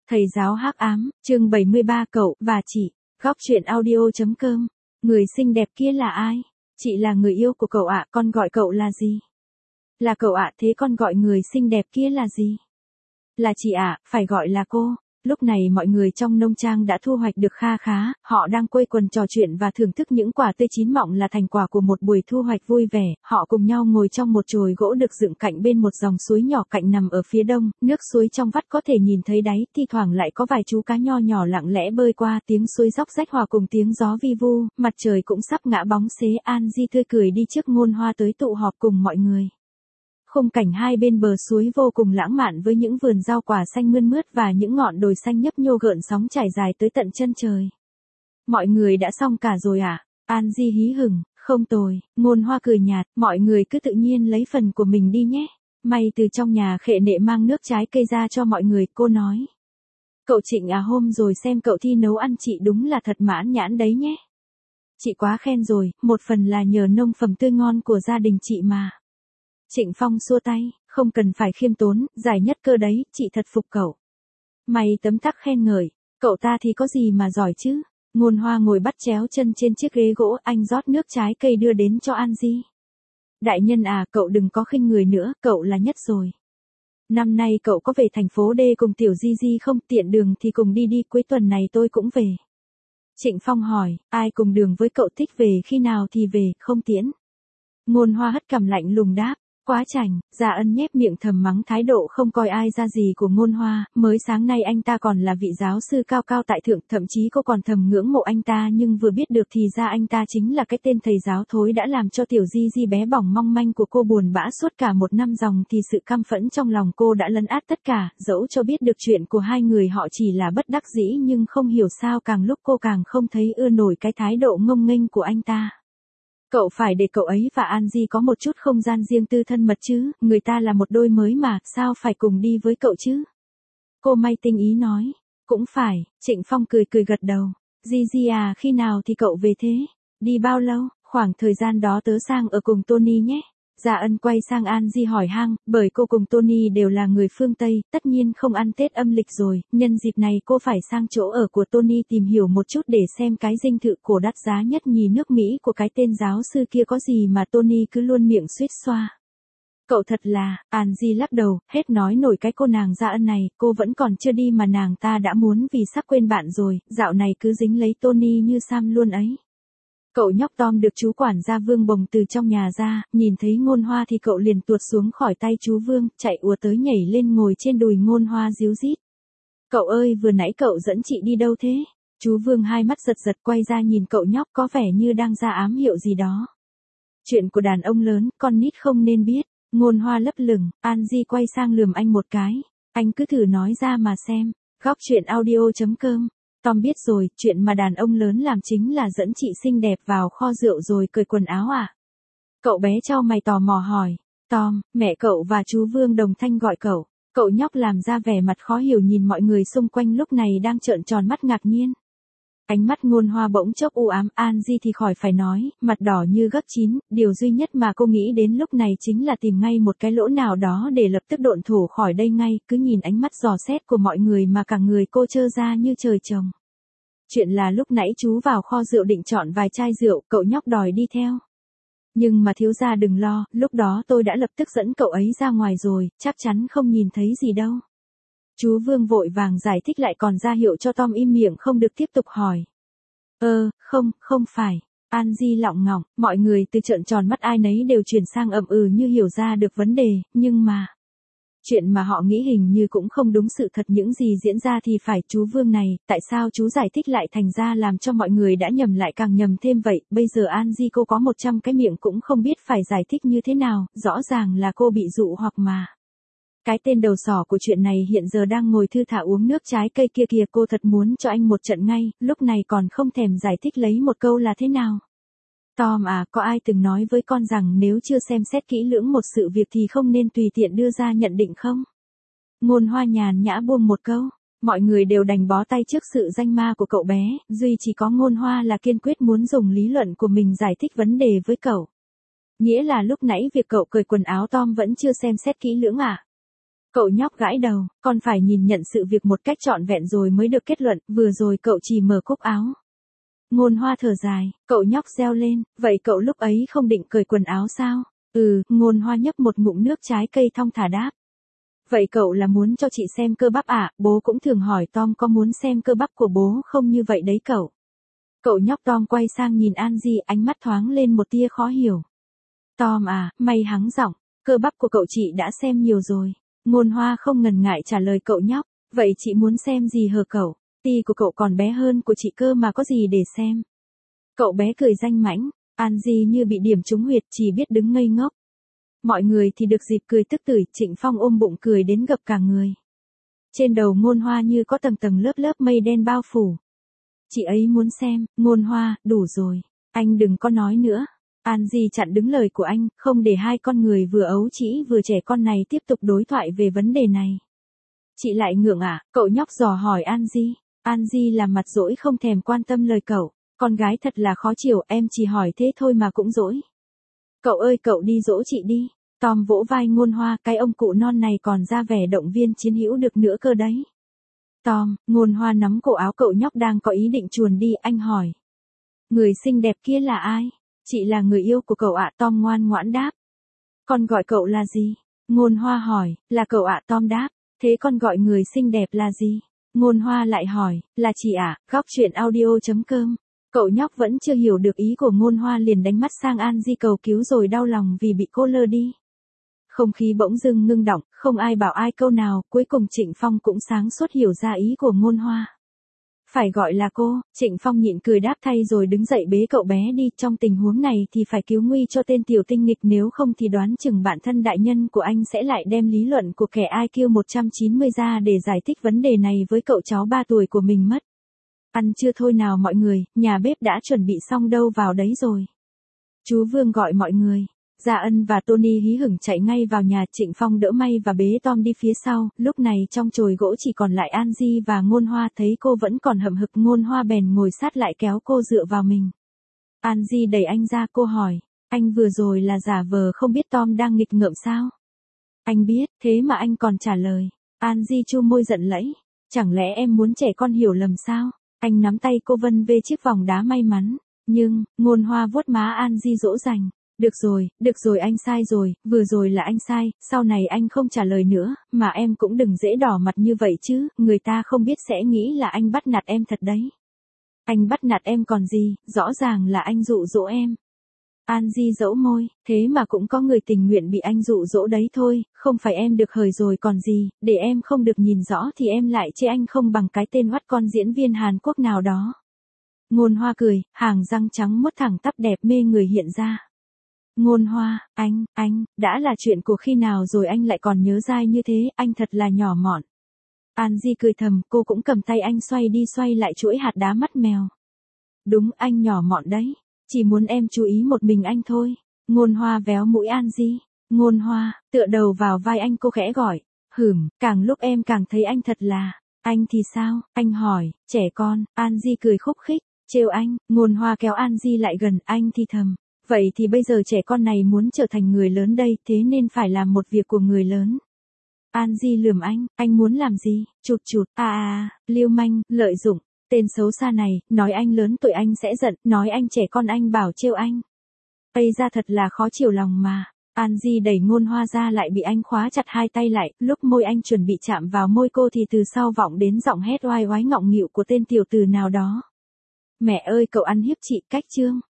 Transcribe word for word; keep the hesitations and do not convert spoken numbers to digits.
Thầy giáo hắc ám, chương bảy mươi ba cậu và chị, góc truyện audio.com. Người xinh đẹp kia là ai? Chị là người yêu của cậu ạ, con gọi cậu là gì? Là cậu ạ, thế con gọi người xinh đẹp kia là gì? Là chị ạ, phải gọi là cô. Lúc này mọi người trong nông trang đã thu hoạch được kha khá, họ đang quây quần trò chuyện và thưởng thức những quả tươi chín mọng là thành quả của một buổi thu hoạch vui vẻ. Họ cùng nhau ngồi trong một chòi gỗ được dựng cạnh bên một dòng suối nhỏ cạnh nằm ở phía đông, nước suối trong vắt có thể nhìn thấy đáy, thi thoảng lại có vài chú cá nho nhỏ lặng lẽ bơi qua, tiếng suối róc rách hòa cùng tiếng gió vi vu, mặt trời cũng sắp ngã bóng xế. An Di tươi cười đi trước Ngôn Hoa tới tụ họp cùng mọi người. Khung cảnh hai bên bờ suối vô cùng lãng mạn với những vườn rau quả xanh mơn mướt và những ngọn đồi xanh nhấp nhô gợn sóng trải dài tới tận chân trời. Mọi người đã xong cả rồi à? An Di hí hửng, không tồi. Ngôn Hoa cười nhạt, mọi người cứ tự nhiên lấy phần của mình đi nhé. May từ trong nhà khệ nệ mang nước trái cây ra cho mọi người, cô nói. Cậu Trịnh à, hôm rồi xem cậu thi nấu ăn chị đúng là thật mãn nhãn đấy nhé. Chị quá khen rồi, một phần là nhờ nông phẩm tươi ngon của gia đình chị mà. Trịnh Phong xua tay, không cần phải khiêm tốn, giải nhất cơ đấy, chị thật phục cậu. Mày tấm tắc khen ngợi, cậu ta thì có gì mà giỏi chứ. Ngôn Hoa ngồi bắt chéo chân trên chiếc ghế gỗ, anh rót nước trái cây đưa đến cho An Di. Đại nhân à, cậu đừng có khinh người nữa, cậu là nhất rồi. Năm nay cậu có về thành phố D cùng tiểu Di Di không? Tiện đường thì cùng đi đi, cuối tuần này tôi cũng về. Trịnh Phong hỏi, ai cùng đường với cậu, thích về khi nào thì về, không tiễn. Ngôn Hoa hất cằm lạnh lùng đáp. Quá chảnh. Gia Ân nhếch miệng thầm mắng thái độ không coi ai ra gì của Ngôn Hoa, mới sáng nay anh ta còn là vị giáo sư cao cao tại thượng, thậm chí cô còn thầm ngưỡng mộ anh ta, nhưng vừa biết được thì ra anh ta chính là cái tên thầy giáo thối đã làm cho tiểu Di Di bé bỏng mong manh của cô buồn bã suốt cả một năm dòng, thì sự căm phẫn trong lòng cô đã lấn át tất cả, dẫu cho biết được chuyện của hai người họ chỉ là bất đắc dĩ, nhưng không hiểu sao càng lúc cô càng không thấy ưa nổi cái thái độ ngông nghênh của anh ta. Cậu phải để cậu ấy và An Di có một chút không gian riêng tư thân mật chứ, người ta là một đôi mới mà, sao phải cùng đi với cậu chứ? Cô May tinh ý nói, cũng phải. Trịnh Phong cười cười gật đầu. Di Di à, khi nào thì cậu về thế? Đi bao lâu? Khoảng thời gian đó tớ sang ở cùng Tony nhé. Gia Ân quay sang An Di hỏi han, bởi cô cùng Tony đều là người phương Tây, tất nhiên không ăn Tết âm lịch rồi, nhân dịp này cô phải sang chỗ ở của Tony tìm hiểu một chút để xem cái dinh thự cổ đắt giá nhất nhì nước Mỹ của cái tên giáo sư kia có gì mà Tony cứ luôn miệng suýt xoa. Cậu thật là, An Di lắc đầu, hết nói nổi cái cô nàng Gia Ân này, cô vẫn còn chưa đi mà nàng ta đã muốn vì sắp quên bạn rồi, dạo này cứ dính lấy Tony như Sam luôn ấy. Cậu nhóc Tom được chú quản gia Vương bồng từ trong nhà ra, nhìn thấy Ngôn Hoa thì cậu liền tuột xuống khỏi tay chú Vương, chạy ùa tới nhảy lên ngồi trên đùi Ngôn Hoa ríu rít. Cậu ơi, vừa nãy cậu dẫn chị đi đâu thế? Chú Vương hai mắt giật giật quay ra nhìn cậu nhóc có vẻ như đang ra ám hiệu gì đó. Chuyện của đàn ông lớn, con nít không nên biết. Ngôn Hoa lấp lửng, An Di quay sang lườm anh một cái. Anh cứ thử nói ra mà xem. Góc truyện audio.com. Tom biết rồi, chuyện mà đàn ông lớn làm chính là dẫn chị xinh đẹp vào kho rượu rồi cởi quần áo à? Cậu bé chau mày tò mò hỏi. Tom, mẹ cậu và chú Vương đồng thanh gọi cậu. Cậu nhóc làm ra vẻ mặt khó hiểu nhìn mọi người xung quanh lúc này đang trợn tròn mắt ngạc nhiên. Ánh mắt Ngôn Hoa bỗng chốc u ám, An Di thì khỏi phải nói, mặt đỏ như gấc chín, điều duy nhất mà cô nghĩ đến lúc này chính là tìm ngay một cái lỗ nào đó để lập tức độn thổ khỏi đây ngay, cứ nhìn ánh mắt dò xét của mọi người mà cả người cô trơ ra như trời trồng. Chuyện là lúc nãy chú vào kho rượu định chọn vài chai rượu, cậu nhóc đòi đi theo. Nhưng mà thiếu gia đừng lo, lúc đó tôi đã lập tức dẫn cậu ấy ra ngoài rồi, chắc chắn không nhìn thấy gì đâu. Chú Vương vội vàng giải thích lại còn ra hiệu cho Tom im miệng không được tiếp tục hỏi. Ơ, không, không phải. An Di lọng ngọng, mọi người từ trợn tròn mắt ai nấy đều chuyển sang ậm ừ như hiểu ra được vấn đề, nhưng mà... Chuyện mà họ nghĩ hình như cũng không đúng sự thật, những gì diễn ra thì phải. Chú Vương này, tại sao chú giải thích lại thành ra làm cho mọi người đã nhầm lại càng nhầm thêm vậy, bây giờ An Di cô có một trăm cái miệng cũng không biết phải giải thích như thế nào, rõ ràng là cô bị dụ hoặc mà. Cái tên đầu sỏ của chuyện này hiện giờ đang ngồi thư thả uống nước trái cây kia kìa, cô thật muốn cho anh một trận ngay, lúc này còn không thèm giải thích lấy một câu là thế nào. Tom à, có ai từng nói với con rằng nếu chưa xem xét kỹ lưỡng một sự việc thì không nên tùy tiện đưa ra nhận định không? Ngôn Hoa nhàn nhã buông một câu, mọi người đều đành bó tay trước sự danh ma của cậu bé, duy chỉ có Ngôn Hoa là kiên quyết muốn dùng lý luận của mình giải thích vấn đề với cậu. Nghĩa là lúc nãy việc cậu cởi quần áo Tom vẫn chưa xem xét kỹ lưỡng à? Cậu nhóc gãi đầu, con phải nhìn nhận sự việc một cách trọn vẹn rồi mới được kết luận, vừa rồi cậu chỉ mở cúc áo. Ngôn Hoa thở dài, cậu nhóc reo lên, vậy cậu lúc ấy không định cởi quần áo sao? Ừ, Ngôn Hoa nhấp một ngụm nước trái cây thong thả đáp. Vậy cậu là muốn cho chị xem cơ bắp à, bố cũng thường hỏi Tom có muốn xem cơ bắp của bố không như vậy đấy cậu. Cậu nhóc Tom quay sang nhìn Angie, ánh mắt thoáng lên một tia khó hiểu. Tom à, mày hắng giọng, cơ bắp của cậu chị đã xem nhiều rồi. Ngôn Hoa không ngần ngại trả lời cậu nhóc, vậy chị muốn xem gì hờ cậu? Ti của cậu còn bé hơn của chị cơ mà có gì để xem. Cậu bé cười danh mãnh, Angie như bị điểm trúng huyệt chỉ biết đứng ngây ngốc. Mọi người thì được dịp cười tức tưởi, Trịnh Phong ôm bụng cười đến gập cả người. Trên đầu Ngôn Hoa như có tầng tầng lớp lớp mây đen bao phủ. Chị ấy muốn xem, Ngôn Hoa, đủ rồi, anh đừng có nói nữa. Angie chặn đứng lời của anh, không để hai con người vừa ấu trĩ vừa trẻ con này tiếp tục đối thoại về vấn đề này. Chị lại ngượng à, cậu nhóc dò hỏi Angie. Angie làm mặt dỗi không thèm quan tâm lời cậu, con gái thật là khó chịu, em chỉ hỏi thế thôi mà cũng dỗi. Cậu ơi cậu đi dỗ chị đi. Tom vỗ vai Ngôn Hoa, cái ông cụ non này còn ra vẻ động viên chiến hữu được nữa cơ đấy. Tom, Ngôn Hoa nắm cổ áo cậu nhóc đang có ý định chuồn đi, anh hỏi. Người xinh đẹp kia là ai? Chị là người yêu của cậu ạ, Tom ngoan ngoãn đáp. Con gọi cậu là gì? Ngôn Hoa hỏi, là cậu ạ, Tom đáp. Thế con gọi người xinh đẹp là gì? Ngôn Hoa lại hỏi, là chị ạ, góc chuyện audio chấm com. Cậu nhóc vẫn chưa hiểu được ý của Ngôn Hoa liền đánh mắt sang Angie cầu cứu rồi đau lòng vì bị cô lơ đi. Không khí bỗng dưng ngưng đọng, không ai bảo ai câu nào, cuối cùng Trịnh Phong cũng sáng suốt hiểu ra ý của Ngôn Hoa. Phải gọi là cô, Trịnh Phong nhịn cười đáp thay rồi đứng dậy bế cậu bé đi, trong tình huống này thì phải cứu nguy cho tên tiểu tinh nghịch, nếu không thì đoán chừng bản thân đại nhân của anh sẽ lại đem lý luận của kẻ i kiu một trăm chín mươi ra để giải thích vấn đề này với cậu cháu ba tuổi của mình mất. Ăn chưa thôi nào mọi người, nhà bếp đã chuẩn bị xong đâu vào đấy rồi. Chú Vương gọi mọi người. Gia Ân và Tony hí hửng chạy ngay vào nhà, Trịnh Phong đỡ may và bế Tom đi phía sau, lúc này trong chồi gỗ chỉ còn lại Angie và Ngôn Hoa, thấy cô vẫn còn hậm hực Ngôn Hoa bèn ngồi sát lại kéo cô dựa vào mình. Angie đẩy anh ra, cô hỏi, anh vừa rồi là giả vờ không biết Tom đang nghịch ngợm sao? Anh biết, thế mà anh còn trả lời. Angie chu môi giận lẫy, chẳng lẽ em muốn trẻ con hiểu lầm sao? Anh nắm tay cô vân về chiếc vòng đá may mắn, nhưng, Ngôn Hoa vuốt má Angie dỗ dành. Được rồi, được rồi anh sai rồi, vừa rồi là anh sai, sau này anh không trả lời nữa, mà em cũng đừng dễ đỏ mặt như vậy chứ, người ta không biết sẽ nghĩ là anh bắt nạt em thật đấy. Anh bắt nạt em còn gì, rõ ràng là anh dụ dỗ em. Angie dẫu môi, thế mà cũng có người tình nguyện bị anh dụ dỗ đấy thôi, không phải em được hời rồi còn gì, để em không được nhìn rõ thì em lại chê anh không bằng cái tên oắt con diễn viên Hàn Quốc nào đó. Ngôn Hoa cười, hàng răng trắng muốt thẳng tắp đẹp mê người hiện ra. Ngôn Hoa, anh, anh, đã là chuyện của khi nào rồi anh lại còn nhớ dai như thế, anh thật là nhỏ mọn. Angie cười thầm, cô cũng cầm tay anh xoay đi xoay lại chuỗi hạt đá mắt mèo. Đúng, anh nhỏ mọn đấy, chỉ muốn em chú ý một mình anh thôi. Ngôn Hoa véo mũi Angie. Ngôn Hoa, tựa đầu vào vai anh, cô khẽ gọi. Hửm, càng lúc em càng thấy anh thật là. Anh thì sao, anh hỏi, trẻ con. Angie cười khúc khích, trêu anh. Ngôn Hoa kéo Angie lại gần, anh thì thầm. Vậy thì bây giờ trẻ con này muốn trở thành người lớn đây, thế nên phải làm một việc của người lớn. Angie lườm anh, anh muốn làm gì? Chụt chụt, à à, liêu manh, lợi dụng, tên xấu xa này, nói anh lớn tuổi anh sẽ giận, nói anh trẻ con anh bảo trêu anh. Ây ra thật là khó chịu lòng mà. Angie đẩy Ngôn Hoa ra lại bị anh khóa chặt hai tay lại, lúc môi anh chuẩn bị chạm vào môi cô thì từ sau vọng đến giọng hét oai oái ngọng nghịu của tên tiểu tử nào đó. Mẹ ơi cậu ăn hiếp chị, cách chương.